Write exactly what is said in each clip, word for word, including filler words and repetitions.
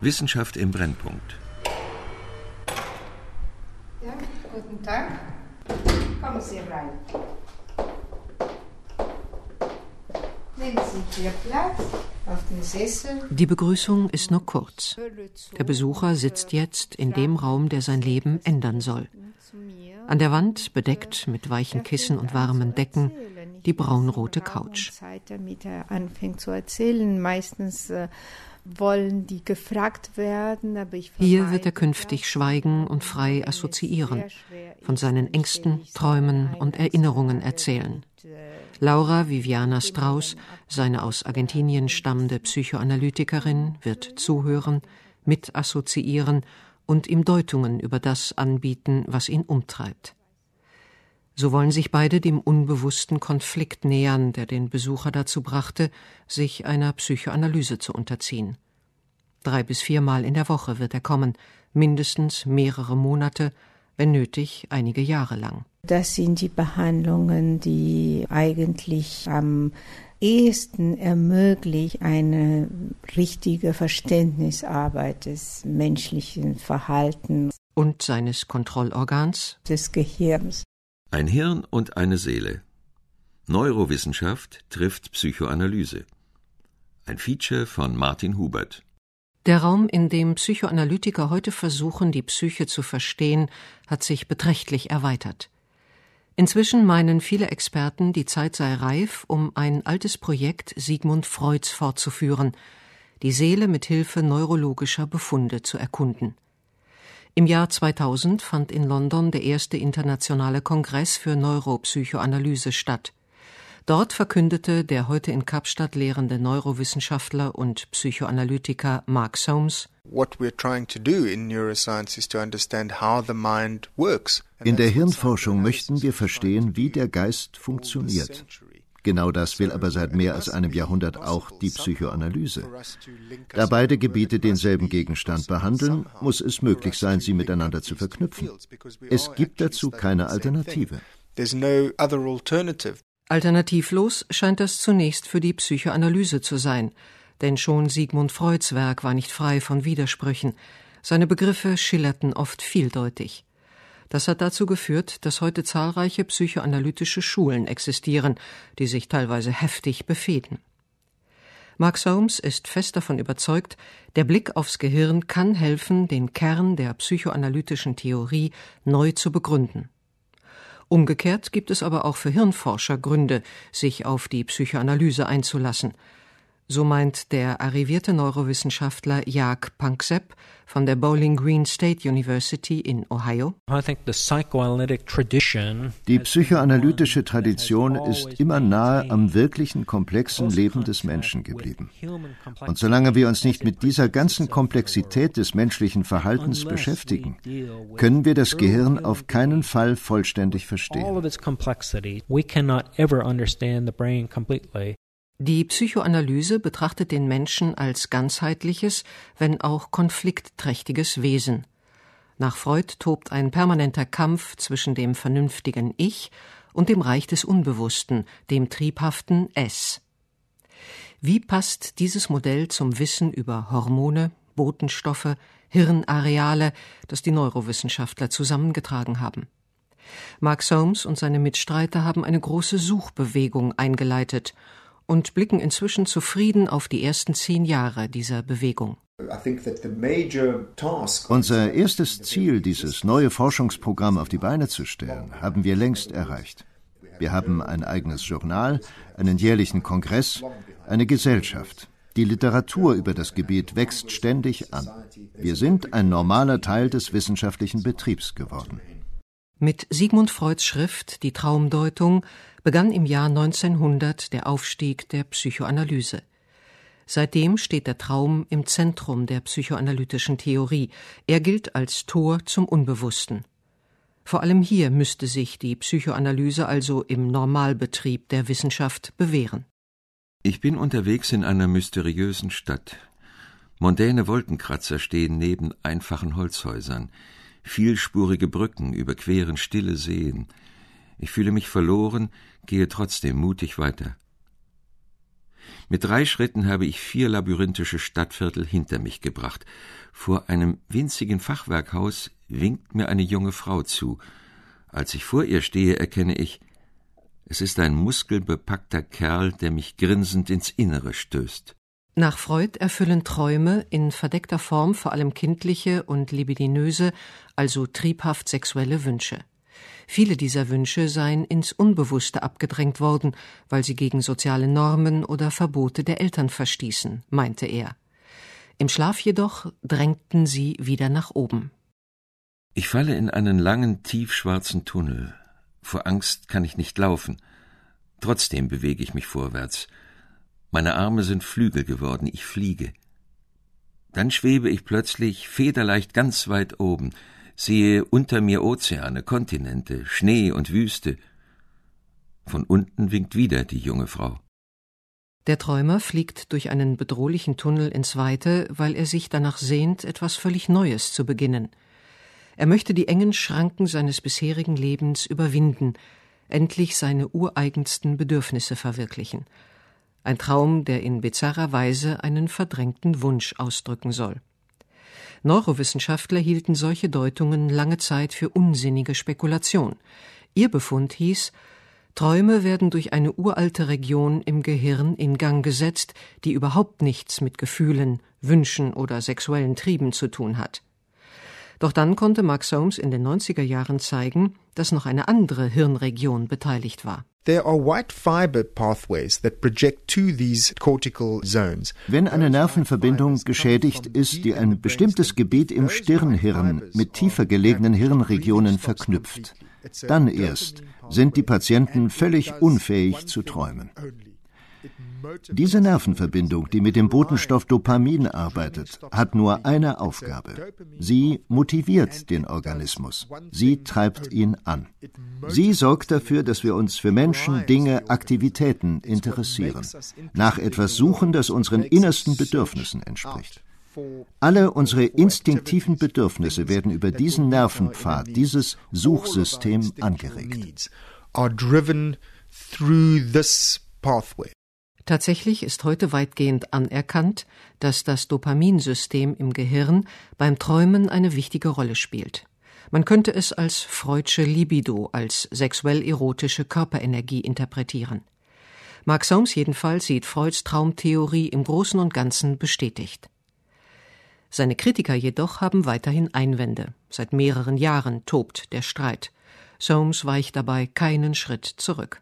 Wissenschaft im Brennpunkt. Ja, guten Tag. Kommen Sie rein. Nehmen Sie hier Platz auf den Sessel. Die Begrüßung ist nur kurz. Der Besucher sitzt jetzt in dem Raum, der sein Leben ändern soll. An der Wand, bedeckt mit weichen Kissen und warmen Decken, die braunrote Couch. Damit er anfängt zu erzählen, meistens äh, wollen die gefragt werden, aber ich Hier wird er künftig schweigen und frei assoziieren, von seinen Ängsten, Träumen und Erinnerungen erzählen. Laura Viviana Strauss, seine aus Argentinien stammende Psychoanalytikerin, wird zuhören, mit assoziieren und ihm Deutungen über das anbieten, was ihn umtreibt. So wollen sich beide dem unbewussten Konflikt nähern, der den Besucher dazu brachte, sich einer Psychoanalyse zu unterziehen. Drei bis viermal in der Woche wird er kommen, mindestens mehrere Monate, wenn nötig einige Jahre lang. Das sind die Behandlungen, die eigentlich am ehesten ermöglichen eine richtige Verständnisarbeit des menschlichen Verhaltens und seines Kontrollorgans, des Gehirns. Ein Hirn und eine Seele. Neurowissenschaft trifft Psychoanalyse. Ein Feature von Martin Hubert. Der Raum, in dem Psychoanalytiker heute versuchen, die Psyche zu verstehen, hat sich beträchtlich erweitert. Inzwischen meinen viele Experten, die Zeit sei reif, um ein altes Projekt Sigmund Freuds fortzuführen, die Seele mit Hilfe neurologischer Befunde zu erkunden. Im Jahr zweitausend fand in London der erste internationale Kongress für Neuropsychoanalyse statt. Dort verkündete der heute in Kapstadt lehrende Neurowissenschaftler und Psychoanalytiker Mark Soames: In der Hirnforschung möchten wir verstehen, wie der Geist funktioniert. Genau das will aber seit mehr als einem Jahrhundert auch die Psychoanalyse. Da beide Gebiete denselben Gegenstand behandeln, muss es möglich sein, sie miteinander zu verknüpfen. Es gibt dazu keine Alternative. Alternativlos scheint das zunächst für die Psychoanalyse zu sein, denn schon Sigmund Freuds Werk war nicht frei von Widersprüchen. Seine Begriffe schillerten oft vieldeutig. Das hat dazu geführt, dass heute zahlreiche psychoanalytische Schulen existieren, die sich teilweise heftig befehden. Mark Soames ist fest davon überzeugt, der Blick aufs Gehirn kann helfen, den Kern der psychoanalytischen Theorie neu zu begründen. Umgekehrt gibt es aber auch für Hirnforscher Gründe, sich auf die Psychoanalyse einzulassen. So meint der arrivierte Neurowissenschaftler Jaak Panksepp von der Bowling Green State University in Ohio. Die psychoanalytische Tradition ist immer nahe am wirklichen, komplexen Leben des Menschen geblieben. Und solange wir uns nicht mit dieser ganzen Komplexität des menschlichen Verhaltens beschäftigen, können wir das Gehirn auf keinen Fall vollständig verstehen. Die Psychoanalyse betrachtet den Menschen als ganzheitliches, wenn auch konfliktträchtiges Wesen. Nach Freud tobt ein permanenter Kampf zwischen dem vernünftigen Ich und dem Reich des Unbewussten, dem triebhaften Es. Wie passt dieses Modell zum Wissen über Hormone, Botenstoffe, Hirnareale, das die Neurowissenschaftler zusammengetragen haben? Mark Soames und seine Mitstreiter haben eine große Suchbewegung eingeleitet und blicken inzwischen zufrieden auf die ersten zehn Jahre dieser Bewegung. Unser erstes Ziel, dieses neue Forschungsprogramm auf die Beine zu stellen, haben wir längst erreicht. Wir haben ein eigenes Journal, einen jährlichen Kongress, eine Gesellschaft. Die Literatur über das Gebiet wächst ständig an. Wir sind ein normaler Teil des wissenschaftlichen Betriebs geworden. Mit Sigmund Freuds Schrift Die Traumdeutung begann im Jahr neunzehnhundert der Aufstieg der Psychoanalyse. Seitdem steht der Traum im Zentrum der psychoanalytischen Theorie. Er gilt als Tor zum Unbewussten. Vor allem hier müsste sich die Psychoanalyse also im Normalbetrieb der Wissenschaft bewähren. Ich bin unterwegs in einer mysteriösen Stadt. Mondäne Wolkenkratzer stehen neben einfachen Holzhäusern. Vielspurige Brücken überqueren stille Seen. Ich fühle mich verloren, gehe trotzdem mutig weiter. Mit drei Schritten habe ich vier labyrinthische Stadtviertel hinter mich gebracht. Vor einem winzigen Fachwerkhaus winkt mir eine junge Frau zu. Als ich vor ihr stehe, erkenne ich, es ist ein muskelbepackter Kerl, der mich grinsend ins Innere stößt. Nach Freud erfüllen Träume in verdeckter Form vor allem kindliche und libidinöse, also triebhaft sexuelle Wünsche. Viele dieser Wünsche seien ins Unbewusste abgedrängt worden, weil sie gegen soziale Normen oder Verbote der Eltern verstießen, meinte er. Im Schlaf jedoch drängten sie wieder nach oben. Ich falle in einen langen, tiefschwarzen Tunnel. Vor Angst kann ich nicht laufen. Trotzdem bewege ich mich vorwärts. Meine Arme sind Flügel geworden, ich fliege. Dann schwebe ich plötzlich federleicht ganz weit oben, sehe unter mir Ozeane, Kontinente, Schnee und Wüste. Von unten winkt wieder die junge Frau. Der Träumer fliegt durch einen bedrohlichen Tunnel ins Weite, weil er sich danach sehnt, etwas völlig Neues zu beginnen. Er möchte die engen Schranken seines bisherigen Lebens überwinden, endlich seine ureigensten Bedürfnisse verwirklichen. Ein Traum, der in bizarrer Weise einen verdrängten Wunsch ausdrücken soll. Neurowissenschaftler hielten solche Deutungen lange Zeit für unsinnige Spekulation. Ihr Befund hieß, Träume werden durch eine uralte Region im Gehirn in Gang gesetzt, die überhaupt nichts mit Gefühlen, Wünschen oder sexuellen Trieben zu tun hat. Doch dann konnte Mark Soames in den neunziger Jahren zeigen, dass noch eine andere Hirnregion beteiligt war. There are white fiber pathways that project to these cortical zones. Wenn eine Nervenverbindung geschädigt ist, die ein bestimmtes Gebiet im Stirnhirn mit tiefer gelegenen Hirnregionen verknüpft, dann erst sind die Patienten völlig unfähig zu träumen. Diese Nervenverbindung, die mit dem Botenstoff Dopamin arbeitet, hat nur eine Aufgabe. Sie motiviert den Organismus. Sie treibt ihn an. Sie sorgt dafür, dass wir uns für Menschen, Dinge, Aktivitäten interessieren, nach etwas suchen, das unseren innersten Bedürfnissen entspricht. Alle unsere instinktiven Bedürfnisse werden über diesen Nervenpfad, dieses Suchsystem angeregt. Tatsächlich ist heute weitgehend anerkannt, dass das Dopaminsystem im Gehirn beim Träumen eine wichtige Rolle spielt. Man könnte es als Freudsche Libido, als sexuell-erotische Körperenergie interpretieren. Mark Soames jedenfalls sieht Freuds Traumtheorie im Großen und Ganzen bestätigt. Seine Kritiker jedoch haben weiterhin Einwände. Seit mehreren Jahren tobt der Streit. Soames weicht dabei keinen Schritt zurück.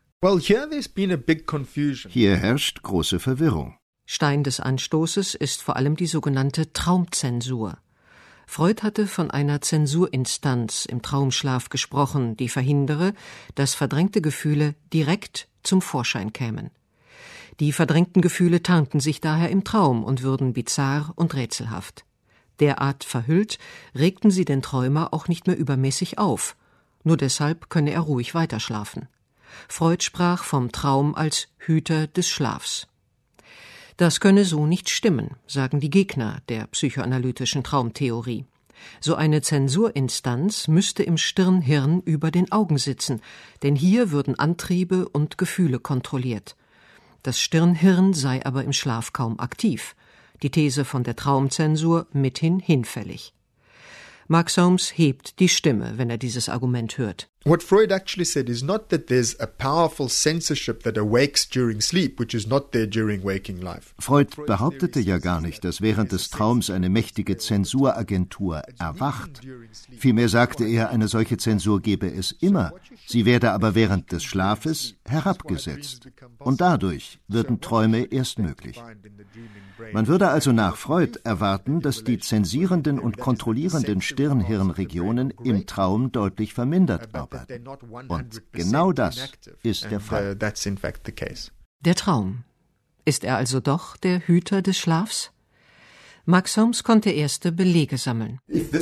Hier herrscht große Verwirrung. Stein des Anstoßes ist vor allem die sogenannte Traumzensur. Freud hatte von einer Zensurinstanz im Traumschlaf gesprochen, die verhindere, dass verdrängte Gefühle direkt zum Vorschein kämen. Die verdrängten Gefühle tarnten sich daher im Traum und würden bizarr und rätselhaft. Derart verhüllt, regten sie den Träumer auch nicht mehr übermäßig auf. Nur deshalb könne er ruhig weiterschlafen. Freud sprach vom Traum als Hüter des Schlafs. Das könne so nicht stimmen, sagen die Gegner der psychoanalytischen Traumtheorie. So eine Zensurinstanz müsste im Stirnhirn über den Augen sitzen, denn hier würden Antriebe und Gefühle kontrolliert. Das Stirnhirn sei aber im Schlaf kaum aktiv. Die These von der Traumzensur mithin hinfällig. Mark Soames hebt die Stimme, wenn er dieses Argument hört. What Freud actually said is not that there's a powerful censorship that awakes during sleep, which is not there during waking life. Freud behauptete ja gar nicht, dass während des Traums eine mächtige Zensuragentur erwacht. Vielmehr sagte er, eine solche Zensur gebe es immer. Sie werde aber während des Schlafes herabgesetzt. Und dadurch würden Träume erst möglich. Man würde also nach Freud erwarten, dass die zensierenden und kontrollierenden Stirnhirnregionen im Traum deutlich vermindert arbeiten. Und genau das ist der Fall. Der Traum. Ist er also doch der Hüter des Schlafs? Mark Soames konnte erste Belege sammeln.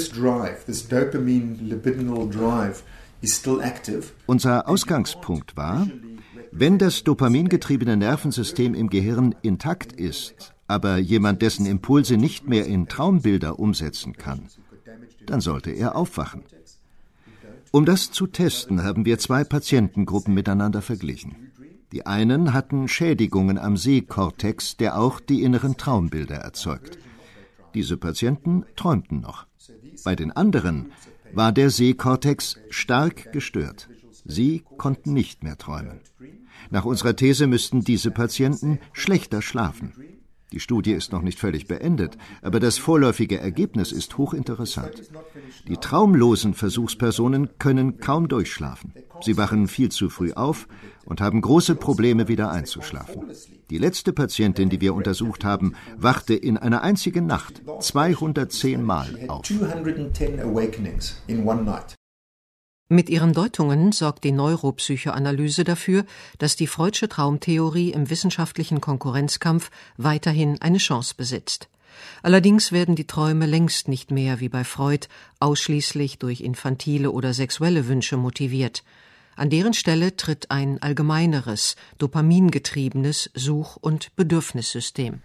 Unser Ausgangspunkt war, wenn das dopamingetriebene Nervensystem im Gehirn intakt ist, aber jemand dessen Impulse nicht mehr in Traumbilder umsetzen kann, dann sollte er aufwachen. Um das zu testen, haben wir zwei Patientengruppen miteinander verglichen. Die einen hatten Schädigungen am Sehkortex, der auch die inneren Traumbilder erzeugt. Diese Patienten träumten noch. Bei den anderen war der Sehkortex stark gestört. Sie konnten nicht mehr träumen. Nach unserer These müssten diese Patienten schlechter schlafen. Die Studie ist noch nicht völlig beendet, aber das vorläufige Ergebnis ist hochinteressant. Die traumlosen Versuchspersonen können kaum durchschlafen. Sie wachen viel zu früh auf und haben große Probleme, wieder einzuschlafen. Die letzte Patientin, die wir untersucht haben, wachte in einer einzigen Nacht zweihundertzehn Mal auf. Mit ihren Deutungen sorgt die Neuropsychoanalyse dafür, dass die Freudsche Traumtheorie im wissenschaftlichen Konkurrenzkampf weiterhin eine Chance besitzt. Allerdings werden die Träume längst nicht mehr wie bei Freud ausschließlich durch infantile oder sexuelle Wünsche motiviert. An deren Stelle tritt ein allgemeineres, dopamingetriebenes Such- und Bedürfnissystem.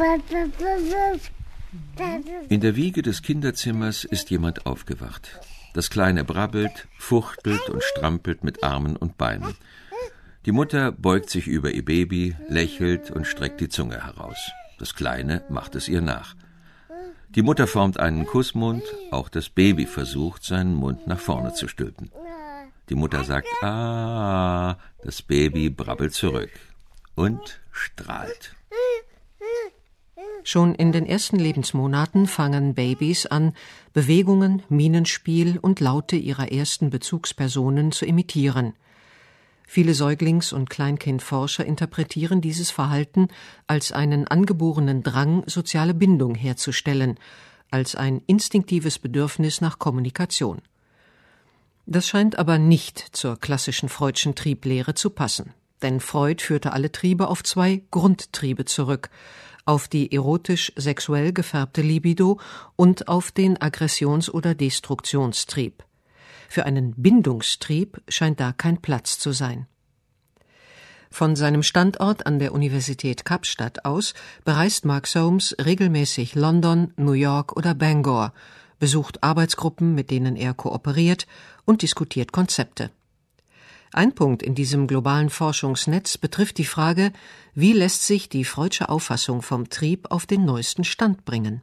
In der Wiege des Kinderzimmers ist jemand aufgewacht. Das Kleine brabbelt, fuchtelt und strampelt mit Armen und Beinen. Die Mutter beugt sich über ihr Baby, lächelt und streckt die Zunge heraus. Das Kleine macht es ihr nach. Die Mutter formt einen Kussmund, auch das Baby versucht, seinen Mund nach vorne zu stülpen. Die Mutter sagt »Ah«, das Baby brabbelt zurück und strahlt. Schon in den ersten Lebensmonaten fangen Babys an, Bewegungen, Mienenspiel und Laute ihrer ersten Bezugspersonen zu imitieren. Viele Säuglings- und Kleinkindforscher interpretieren dieses Verhalten als einen angeborenen Drang, soziale Bindung herzustellen, als ein instinktives Bedürfnis nach Kommunikation. Das scheint aber nicht zur klassischen Freudschen Trieblehre zu passen, denn Freud führte alle Triebe auf zwei Grundtriebe zurück, auf die erotisch-sexuell gefärbte Libido und auf den Aggressions- oder Destruktionstrieb. Für einen Bindungstrieb scheint da kein Platz zu sein. Von seinem Standort an der Universität Kapstadt aus bereist Mark Solms regelmäßig London, New York oder Bangor, besucht Arbeitsgruppen, mit denen er kooperiert und diskutiert Konzepte. Ein Punkt in diesem globalen Forschungsnetz betrifft die Frage, wie lässt sich die Freudsche Auffassung vom Trieb auf den neuesten Stand bringen.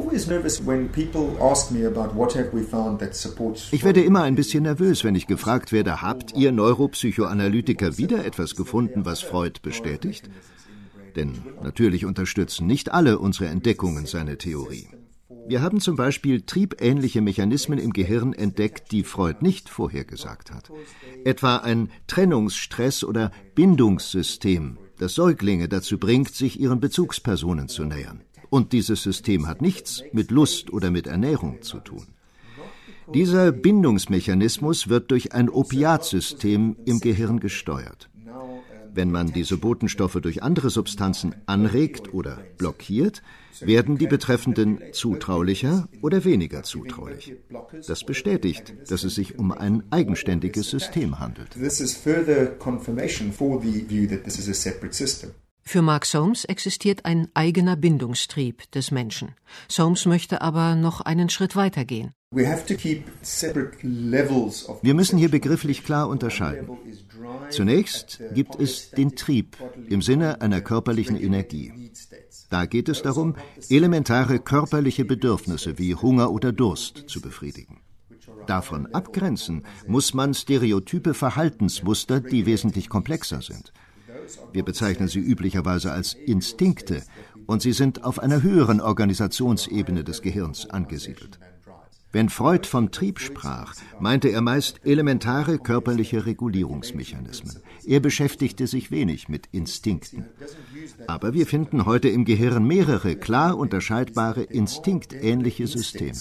Ich werde immer ein bisschen nervös, wenn ich gefragt werde, habt ihr Neuropsychoanalytiker wieder etwas gefunden, was Freud bestätigt? Denn natürlich unterstützen nicht alle unsere Entdeckungen seine Theorie. Wir haben zum Beispiel triebähnliche Mechanismen im Gehirn entdeckt, die Freud nicht vorhergesagt hat. Etwa ein Trennungsstress- oder Bindungssystem, das Säuglinge dazu bringt, sich ihren Bezugspersonen zu nähern. Und dieses System hat nichts mit Lust oder mit Ernährung zu tun. Dieser Bindungsmechanismus wird durch ein Opiatsystem im Gehirn gesteuert. Wenn man diese Botenstoffe durch andere Substanzen anregt oder blockiert, werden die Betreffenden zutraulicher oder weniger zutraulich. Das bestätigt, dass es sich um ein eigenständiges System handelt. Für Mark Solms existiert ein eigener Bindungstrieb des Menschen. Solms möchte aber noch einen Schritt weiter gehen. Wir müssen hier begrifflich klar unterscheiden. Zunächst gibt es den Trieb im Sinne einer körperlichen Energie. Da geht es darum, elementare körperliche Bedürfnisse wie Hunger oder Durst zu befriedigen. Davon abgrenzen muss man stereotype Verhaltensmuster, die wesentlich komplexer sind. Wir bezeichnen sie üblicherweise als Instinkte und sie sind auf einer höheren Organisationsebene des Gehirns angesiedelt. Wenn Freud vom Trieb sprach, meinte er meist elementare körperliche Regulierungsmechanismen. Er beschäftigte sich wenig mit Instinkten. Aber wir finden heute im Gehirn mehrere klar unterscheidbare instinktähnliche Systeme.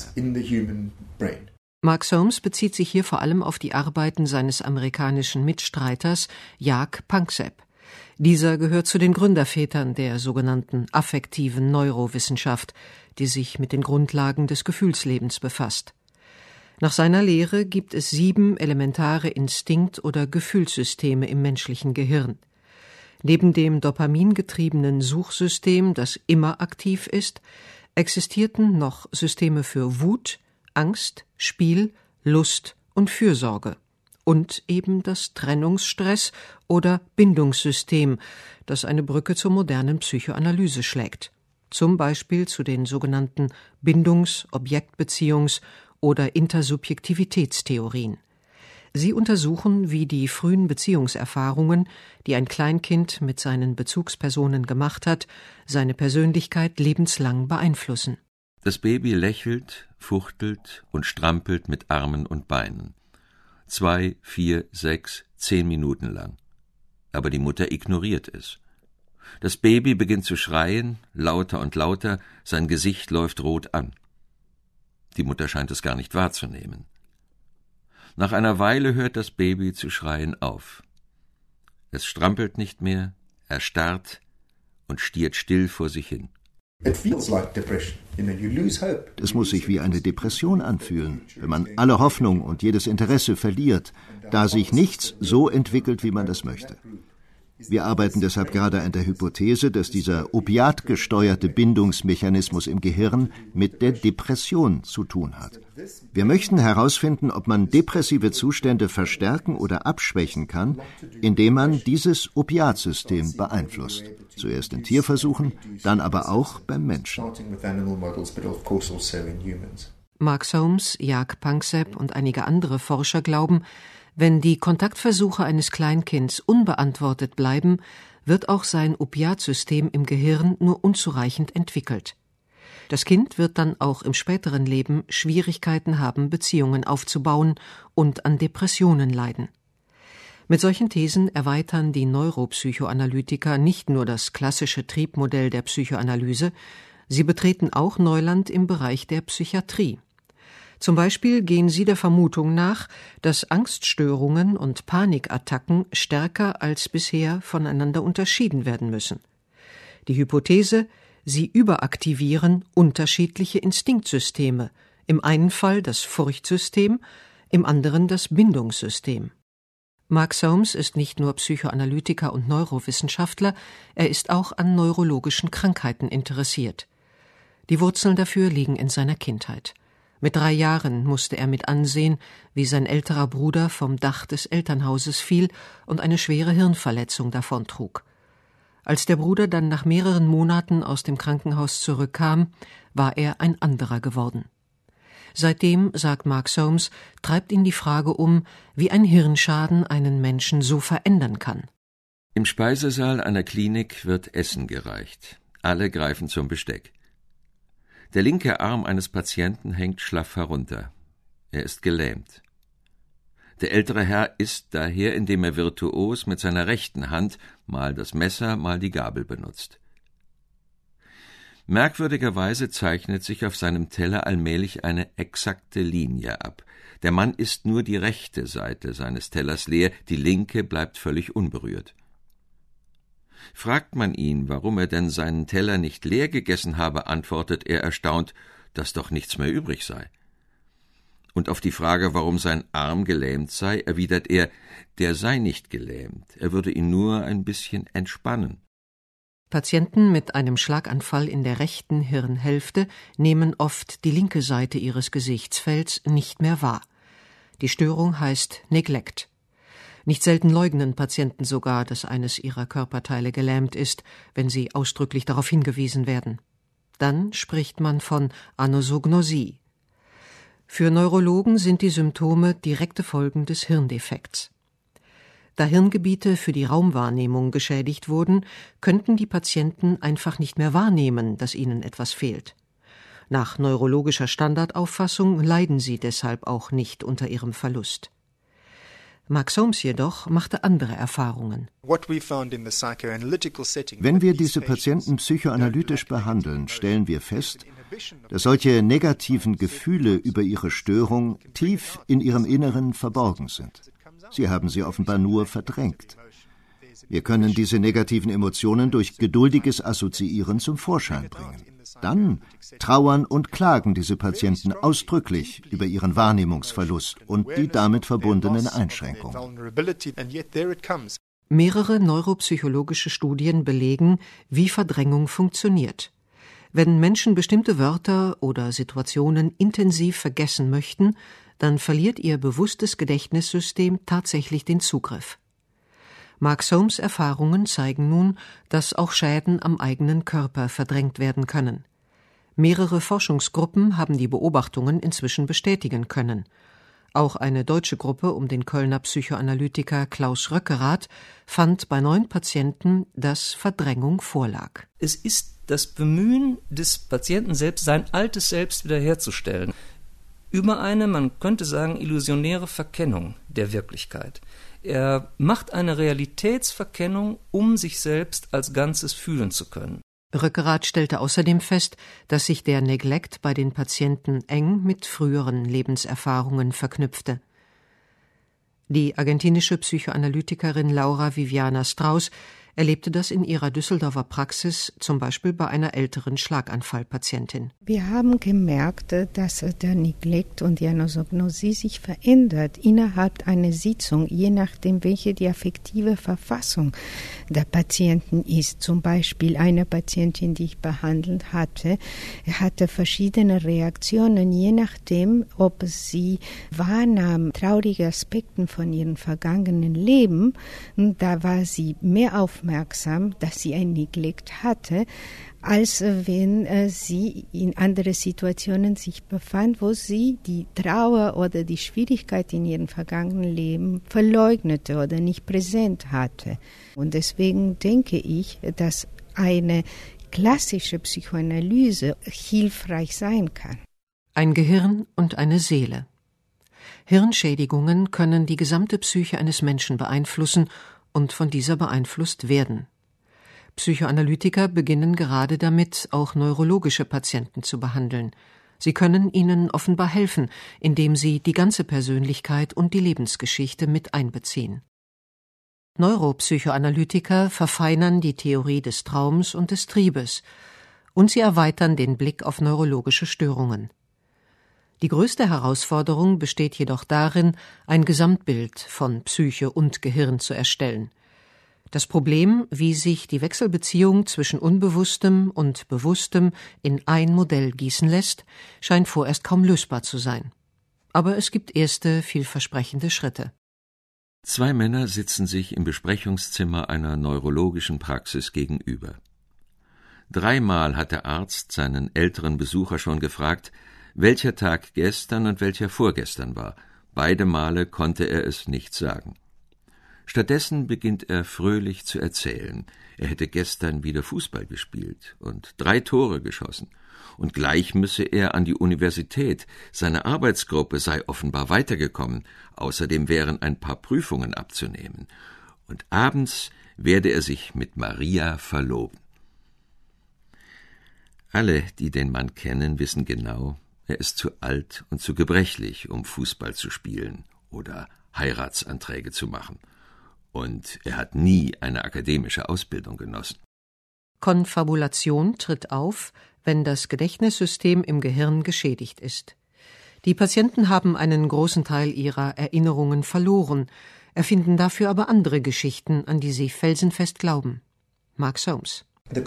Mark Solms bezieht sich hier vor allem auf die Arbeiten seines amerikanischen Mitstreiters Jaak Panksepp. Dieser gehört zu den Gründervätern der sogenannten affektiven Neurowissenschaft, die sich mit den Grundlagen des Gefühlslebens befasst. Nach seiner Lehre gibt es sieben elementare Instinkt- oder Gefühlssysteme im menschlichen Gehirn. Neben dem dopamingetriebenen Suchsystem, das immer aktiv ist, existierten noch Systeme für Wut, Angst, Spiel, Lust und Fürsorge und eben das Trennungsstress- oder Bindungssystem, das eine Brücke zur modernen Psychoanalyse schlägt. Zum Beispiel zu den sogenannten Bindungs-, Objektbeziehungs- oder Intersubjektivitätstheorien. Sie untersuchen, wie die frühen Beziehungserfahrungen, die ein Kleinkind mit seinen Bezugspersonen gemacht hat, seine Persönlichkeit lebenslang beeinflussen. Das Baby lächelt, fuchtelt und strampelt mit Armen und Beinen. Zwei, vier, sechs, zehn Minuten lang. Aber die Mutter ignoriert es. Das Baby beginnt zu schreien, lauter und lauter, sein Gesicht läuft rot an. Die Mutter scheint es gar nicht wahrzunehmen. Nach einer Weile hört das Baby zu schreien auf. Es strampelt nicht mehr, erstarrt und stiert still vor sich hin. Es muss sich wie eine Depression anfühlen, wenn man alle Hoffnung und jedes Interesse verliert, da sich nichts so entwickelt, wie man das möchte. Wir arbeiten deshalb gerade an der Hypothese, dass dieser opiatgesteuerte Bindungsmechanismus im Gehirn mit der Depression zu tun hat. Wir möchten herausfinden, ob man depressive Zustände verstärken oder abschwächen kann, indem man dieses Opiatsystem beeinflusst. Zuerst in Tierversuchen, dann aber auch beim Menschen. Mark Soames, Jaak Panksepp und einige andere Forscher glauben, wenn die Kontaktversuche eines Kleinkinds unbeantwortet bleiben, wird auch sein Opiatsystem im Gehirn nur unzureichend entwickelt. Das Kind wird dann auch im späteren Leben Schwierigkeiten haben, Beziehungen aufzubauen und an Depressionen leiden. Mit solchen Thesen erweitern die Neuropsychoanalytiker nicht nur das klassische Triebmodell der Psychoanalyse, sie betreten auch Neuland im Bereich der Psychiatrie. Zum Beispiel gehen sie der Vermutung nach, dass Angststörungen und Panikattacken stärker als bisher voneinander unterschieden werden müssen. Die Hypothese, sie überaktivieren unterschiedliche Instinktsysteme, im einen Fall das Furchtsystem, im anderen das Bindungssystem. Mark Soames ist nicht nur Psychoanalytiker und Neurowissenschaftler, er ist auch an neurologischen Krankheiten interessiert. Die Wurzeln dafür liegen in seiner Kindheit. Mit drei Jahren musste er mit ansehen, wie sein älterer Bruder vom Dach des Elternhauses fiel und eine schwere Hirnverletzung davontrug. Als der Bruder dann nach mehreren Monaten aus dem Krankenhaus zurückkam, war er ein anderer geworden. Seitdem, sagt Mark Soames, treibt ihn die Frage um, wie ein Hirnschaden einen Menschen so verändern kann. Im Speisesaal einer Klinik wird Essen gereicht. Alle greifen zum Besteck. Der linke Arm eines Patienten hängt schlaff herunter. Er ist gelähmt. Der ältere Herr isst daher, indem er virtuos mit seiner rechten Hand mal das Messer, mal die Gabel benutzt. Merkwürdigerweise zeichnet sich auf seinem Teller allmählich eine exakte Linie ab. Der Mann isst nur die rechte Seite seines Tellers leer, die linke bleibt völlig unberührt. Fragt man ihn, warum er denn seinen Teller nicht leer gegessen habe, antwortet er erstaunt, dass doch nichts mehr übrig sei. Und auf die Frage, warum sein Arm gelähmt sei, erwidert er, der sei nicht gelähmt, er würde ihn nur ein bisschen entspannen. Patienten mit einem Schlaganfall in der rechten Hirnhälfte nehmen oft die linke Seite ihres Gesichtsfelds nicht mehr wahr. Die Störung heißt Neglect. Nicht selten leugnen Patienten sogar, dass eines ihrer Körperteile gelähmt ist, wenn sie ausdrücklich darauf hingewiesen werden. Dann spricht man von Anosognosie. Für Neurologen sind die Symptome direkte Folgen des Hirndefekts. Da Hirngebiete für die Raumwahrnehmung geschädigt wurden, könnten die Patienten einfach nicht mehr wahrnehmen, dass ihnen etwas fehlt. Nach neurologischer Standardauffassung leiden sie deshalb auch nicht unter ihrem Verlust. Mark Soames jedoch machte andere Erfahrungen. Wenn wir diese Patienten psychoanalytisch behandeln, stellen wir fest, dass solche negativen Gefühle über ihre Störung tief in ihrem Inneren verborgen sind. Sie haben sie offenbar nur verdrängt. Wir können diese negativen Emotionen durch geduldiges Assoziieren zum Vorschein bringen. Dann trauern und klagen diese Patienten ausdrücklich über ihren Wahrnehmungsverlust und die damit verbundenen Einschränkungen. Mehrere neuropsychologische Studien belegen, wie Verdrängung funktioniert. Wenn Menschen bestimmte Wörter oder Situationen intensiv vergessen möchten, dann verliert ihr bewusstes Gedächtnissystem tatsächlich den Zugriff. Mark Soames Erfahrungen zeigen nun, dass auch Schäden am eigenen Körper verdrängt werden können. Mehrere Forschungsgruppen haben die Beobachtungen inzwischen bestätigen können. Auch eine deutsche Gruppe um den Kölner Psychoanalytiker Klaus Röckerath fand bei neun Patienten, dass Verdrängung vorlag. Es ist das Bemühen des Patienten selbst, sein altes Selbst wiederherzustellen, über eine, man könnte sagen, illusionäre Verkennung der Wirklichkeit. Er macht eine Realitätsverkennung, um sich selbst als Ganzes fühlen zu können. Röckerath stellte außerdem fest, dass sich der Neglect bei den Patienten eng mit früheren Lebenserfahrungen verknüpfte. Die argentinische Psychoanalytikerin Laura Viviana Strauss erlebte das in ihrer Düsseldorfer Praxis, zum Beispiel bei einer älteren Schlaganfallpatientin. Wir haben gemerkt, dass der Neglect und die Anosognosie sich verändert innerhalb einer Sitzung, je nachdem, welche die affektive Verfassung der Patienten ist. Zum Beispiel eine Patientin, die ich behandelt hatte, hatte verschiedene Reaktionen, je nachdem, ob sie wahrnahm traurige Aspekte von ihrem vergangenen Leben. Da war sie mehr aufmerksam, dass sie ein Neglect hatte, als wenn äh, sie in andere Situationen sich befand, wo sie die Trauer oder die Schwierigkeit in ihrem vergangenen Leben verleugnete oder nicht präsent hatte. Und deswegen denke ich, dass eine klassische Psychoanalyse hilfreich sein kann. Ein Gehirn und eine Seele. Hirnschädigungen können die gesamte Psyche eines Menschen beeinflussen und von dieser beeinflusst werden. Psychoanalytiker beginnen gerade damit, auch neurologische Patienten zu behandeln. Sie können ihnen offenbar helfen, indem sie die ganze Persönlichkeit und die Lebensgeschichte mit einbeziehen. Neuropsychoanalytiker verfeinern die Theorie des Traums und des Triebes und sie erweitern den Blick auf neurologische Störungen. Die größte Herausforderung besteht jedoch darin, ein Gesamtbild von Psyche und Gehirn zu erstellen. Das Problem, wie sich die Wechselbeziehung zwischen Unbewusstem und Bewusstem in ein Modell gießen lässt, scheint vorerst kaum lösbar zu sein. Aber es gibt erste, vielversprechende Schritte. Zwei Männer sitzen sich im Besprechungszimmer einer neurologischen Praxis gegenüber. Dreimal hat der Arzt seinen älteren Besucher schon gefragt, welcher Tag gestern und welcher vorgestern war. Beide Male konnte er es nicht sagen. Stattdessen beginnt er fröhlich zu erzählen. Er hätte gestern wieder Fußball gespielt und drei Tore geschossen. Und gleich müsse er an die Universität. Seine Arbeitsgruppe sei offenbar weitergekommen. Außerdem wären ein paar Prüfungen abzunehmen. Und abends werde er sich mit Maria verloben. Alle, die den Mann kennen, wissen genau, er ist zu alt und zu gebrechlich, um Fußball zu spielen oder Heiratsanträge zu machen. Und er hat nie eine akademische Ausbildung genossen. Konfabulation tritt auf, wenn das Gedächtnissystem im Gehirn geschädigt ist. Die Patienten haben einen großen Teil ihrer Erinnerungen verloren, erfinden dafür aber andere Geschichten, an die sie felsenfest glauben. Mark Soames.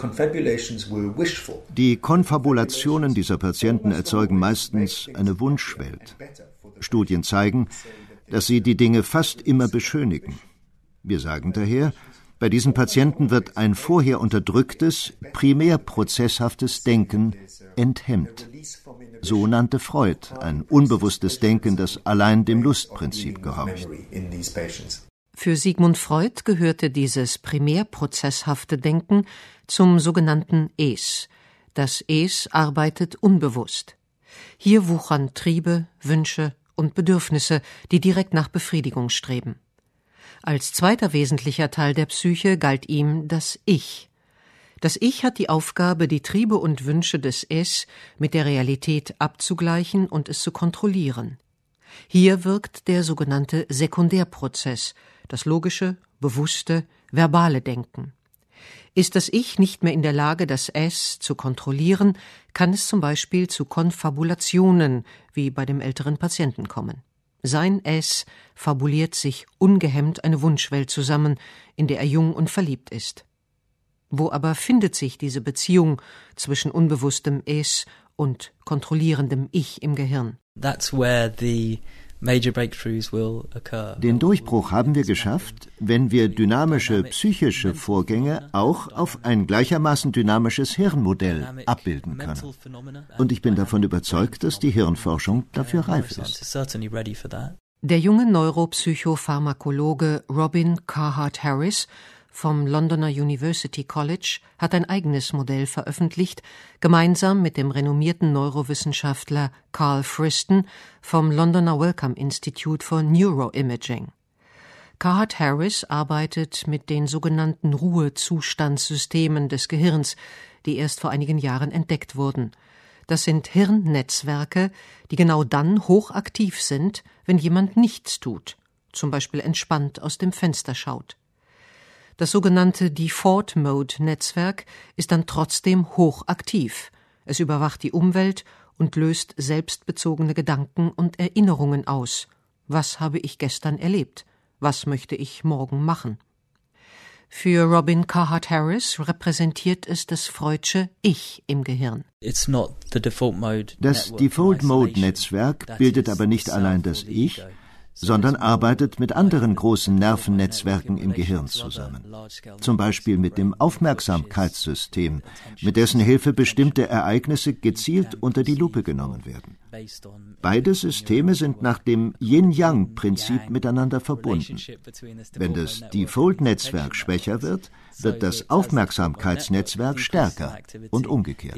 Die Konfabulationen dieser Patienten erzeugen meistens eine Wunschwelt. Studien zeigen, dass sie die Dinge fast immer beschönigen. Wir sagen daher, bei diesen Patienten wird ein vorher unterdrücktes, primär prozesshaftes Denken enthemmt. So nannte Freud ein unbewusstes Denken, das allein dem Lustprinzip gehorcht. Für Sigmund Freud gehörte dieses primär prozesshafte Denken zum sogenannten Es. Das Es arbeitet unbewusst. Hier wuchern Triebe, Wünsche und Bedürfnisse, die direkt nach Befriedigung streben. Als zweiter wesentlicher Teil der Psyche galt ihm das Ich. Das Ich hat die Aufgabe, die Triebe und Wünsche des Es mit der Realität abzugleichen und es zu kontrollieren. Hier wirkt der sogenannte Sekundärprozess, das logische, bewusste, verbale Denken. Ist das Ich nicht mehr in der Lage, das Es zu kontrollieren, kann es zum Beispiel zu Konfabulationen, wie bei dem älteren Patienten, kommen. Sein Es fabuliert sich ungehemmt eine Wunschwelt zusammen, in der er jung und verliebt ist. Wo aber findet sich diese Beziehung zwischen unbewusstem Es und kontrollierendem Ich im Gehirn. That's where the major breakthroughs will occur. Den Durchbruch haben wir geschafft, wenn wir dynamische psychische Vorgänge auch auf ein gleichermaßen dynamisches Hirnmodell abbilden können. Und ich bin davon überzeugt, dass die Hirnforschung dafür reif ist. Der junge Neuropsychopharmakologe Robin Carhart-Harris vom Londoner University College hat ein eigenes Modell veröffentlicht, gemeinsam mit dem renommierten Neurowissenschaftler Carl Friston vom Londoner Wellcome Institute for Neuroimaging. Carhart-Harris arbeitet mit den sogenannten Ruhezustandssystemen des Gehirns, die erst vor einigen Jahren entdeckt wurden. Das sind Hirnnetzwerke, die genau dann hochaktiv sind, wenn jemand nichts tut, zum Beispiel entspannt aus dem Fenster schaut. Das sogenannte Default-Mode-Netzwerk ist dann trotzdem hochaktiv. Es überwacht die Umwelt und löst selbstbezogene Gedanken und Erinnerungen aus. Was habe ich gestern erlebt? Was möchte ich morgen machen? Für Robin Carhart-Harris repräsentiert es das Freudsche Ich im Gehirn. Das Default-Mode-Netzwerk bildet aber nicht allein das Ich, sondern arbeitet mit anderen großen Nervennetzwerken im Gehirn zusammen. Zum Beispiel mit dem Aufmerksamkeitssystem, mit dessen Hilfe bestimmte Ereignisse gezielt unter die Lupe genommen werden. Beide Systeme sind nach dem Yin-Yang-Prinzip miteinander verbunden. Wenn das Default-Netzwerk schwächer wird, wird das Aufmerksamkeitsnetzwerk stärker und umgekehrt.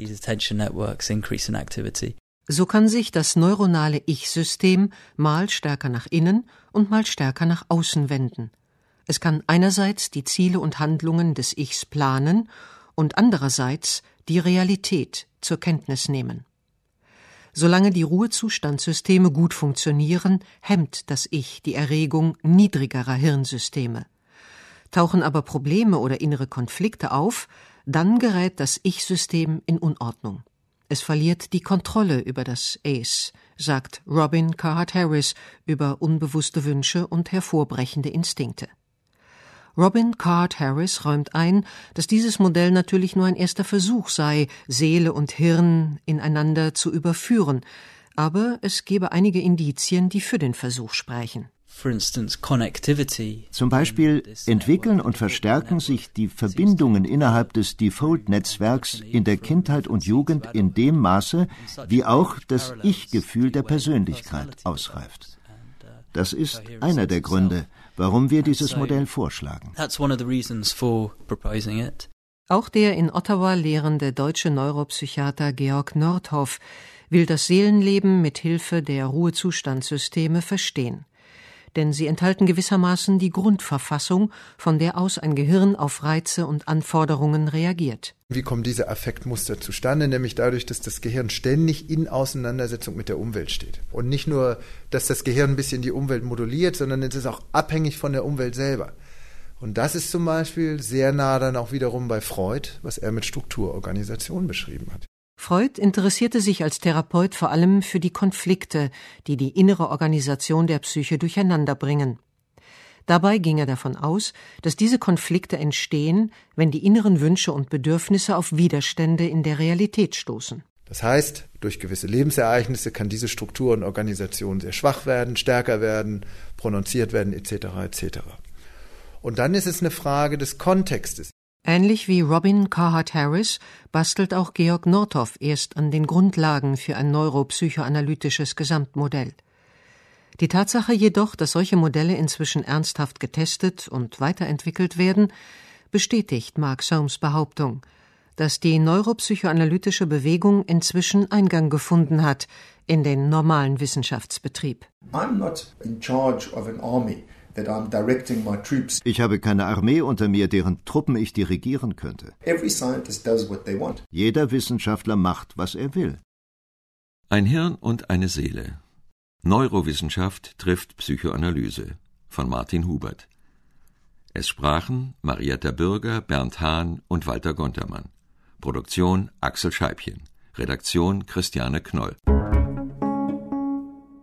So kann sich das neuronale Ich-System mal stärker nach innen und mal stärker nach außen wenden. Es kann einerseits die Ziele und Handlungen des Ichs planen und andererseits die Realität zur Kenntnis nehmen. Solange die Ruhezustandssysteme gut funktionieren, hemmt das Ich die Erregung niedrigerer Hirnsysteme. Tauchen aber Probleme oder innere Konflikte auf, dann gerät das Ich-System in Unordnung. Es verliert die Kontrolle über das Ace, sagt Robin Carhart-Harris über unbewusste Wünsche und hervorbrechende Instinkte. Robin Carhart-Harris räumt ein, dass dieses Modell natürlich nur ein erster Versuch sei, Seele und Hirn ineinander zu überführen, aber es gebe einige Indizien, die für den Versuch sprechen. Zum Beispiel entwickeln und verstärken sich die Verbindungen innerhalb des Default-Netzwerks in der Kindheit und Jugend in dem Maße, wie auch das Ich-Gefühl der Persönlichkeit ausreift. Das ist einer der Gründe, warum wir dieses Modell vorschlagen. Auch der in Ottawa lehrende deutsche Neuropsychiater Georg Nordhoff will das Seelenleben mit Hilfe der Ruhezustandssysteme verstehen. Denn sie enthalten gewissermaßen die Grundverfassung, von der aus ein Gehirn auf Reize und Anforderungen reagiert. Wie kommen diese Affektmuster zustande? Nämlich dadurch, dass das Gehirn ständig in Auseinandersetzung mit der Umwelt steht. Und nicht nur, dass das Gehirn ein bisschen die Umwelt moduliert, sondern es ist auch abhängig von der Umwelt selber. Und das ist zum Beispiel sehr nah dann auch wiederum bei Freud, was er mit Strukturorganisation beschrieben hat. Freud interessierte sich als Therapeut vor allem für die Konflikte, die die innere Organisation der Psyche durcheinanderbringen. Dabei ging er davon aus, dass diese Konflikte entstehen, wenn die inneren Wünsche und Bedürfnisse auf Widerstände in der Realität stoßen. Das heißt, durch gewisse Lebensereignisse kann diese Struktur und Organisation sehr schwach werden, stärker werden, prononziert werden et cetera et cetera. Und dann ist es eine Frage des Kontextes. Ähnlich wie Robin Carhart-Harris bastelt auch Georg Nordhoff erst an den Grundlagen für ein neuropsychoanalytisches Gesamtmodell. Die Tatsache jedoch, dass solche Modelle inzwischen ernsthaft getestet und weiterentwickelt werden, bestätigt Mark Soames Behauptung, dass die neuropsychoanalytische Bewegung inzwischen Eingang gefunden hat in den normalen Wissenschaftsbetrieb. I'm not in charge of an army. Ich habe keine Armee unter mir, deren Truppen ich dirigieren könnte. Jeder Wissenschaftler macht, was er will. Ein Hirn und eine Seele. Neurowissenschaft trifft Psychoanalyse von Martin Hubert. Es sprachen Marietta Bürger, Bernd Hahn und Walter Gontermann. Produktion Axel Scheibchen. Redaktion Christiane Knoll.